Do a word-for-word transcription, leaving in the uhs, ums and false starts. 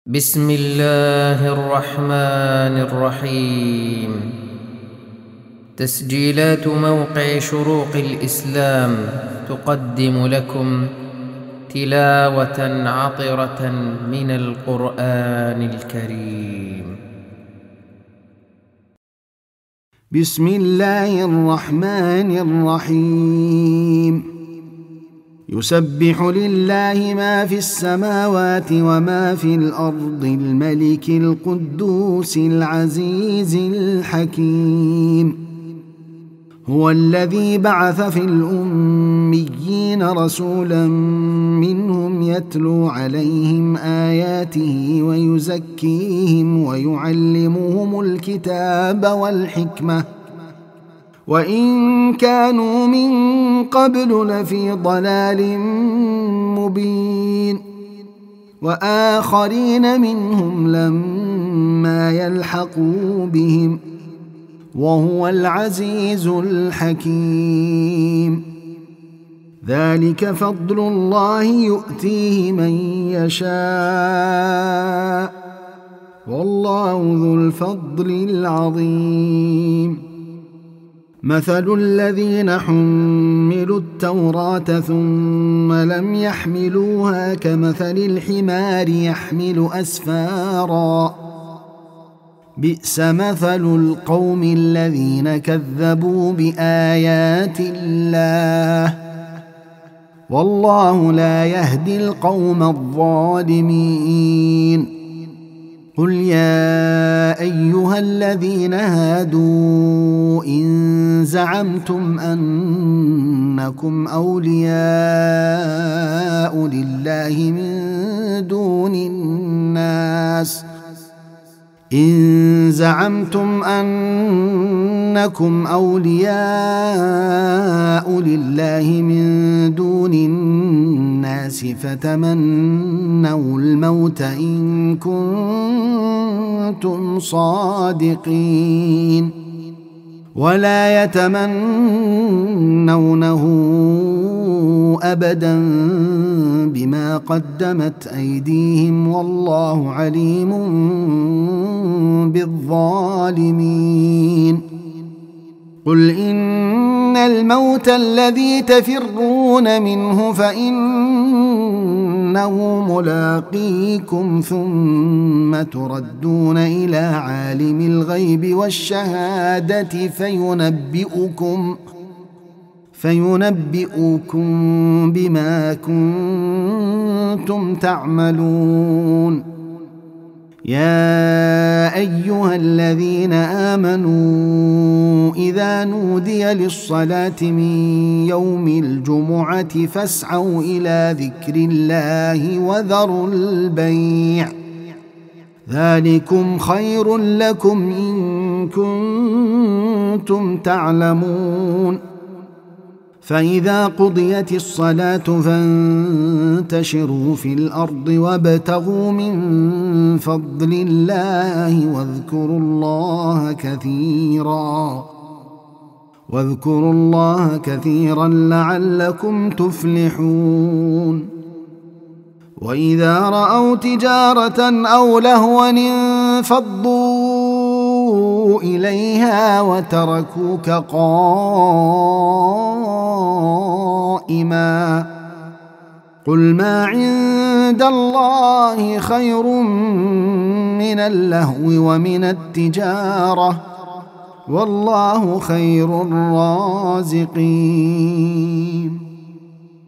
بسم الله الرحمن الرحيم. تسجيلات موقع شروق الإسلام تقدم لكم تلاوة عطرة من القرآن الكريم. بسم الله الرحمن الرحيم. يسبح لله ما في السماوات وما في الأرض الملك القدوس العزيز الحكيم. هو الذي بعث في الأميين رسولا منهم يتلو عليهم آياته ويزكيهم ويعلمهم الكتاب والحكمة وإن كانوا من قبل لفي ضلال مبين، وآخرين منهم لما يلحقوا بهم، وهو العزيز الحكيم. ذلك فضل الله يؤتيه من يشاء، والله ذو الفضل العظيم. مثل الذين حملوا التوراة ثم لم يحملوها كمثل الحمار يحمل أسفارا، بئس مثل القوم الذين كذبوا بآيات الله، والله لا يهدي القوم الظالمين. قل يا أيها الذين هادوا إن زعمتم أنكم أولياء لله من دون الناس إن زعمتم أنكم أولياء لله من دون الناس فتمنوا الموت إن كنتم صادقين، ولا يتمنونه أبدا بما قدمت أيديهم، والله عليم بالظالمين. قل إن الموت الذي تفرون منه فإنه ملاقيكم، ثم تردون إلى عالم الغيب والشهادة فينبئكم فينبئكم بما كنتم تعملون. يا أيها الذين آمنوا إذا نودي للصلاة من يوم الجمعة فاسعوا إلى ذكر الله وذروا البيع، ذلكم خير لكم إن كنتم تعلمون. فإذا قضيت الصلاة فانتشروا في الأرض وابتغوا من فضل الله واذكروا الله كثيرا واذكروا الله كثيرا لعلكم تفلحون. وإذا رأوا تجارة أو لهوا انفضوا إليها وتركوك قائما، قل ما عند الله خير من اللهو ومن التجارة، والله خير الرازقين.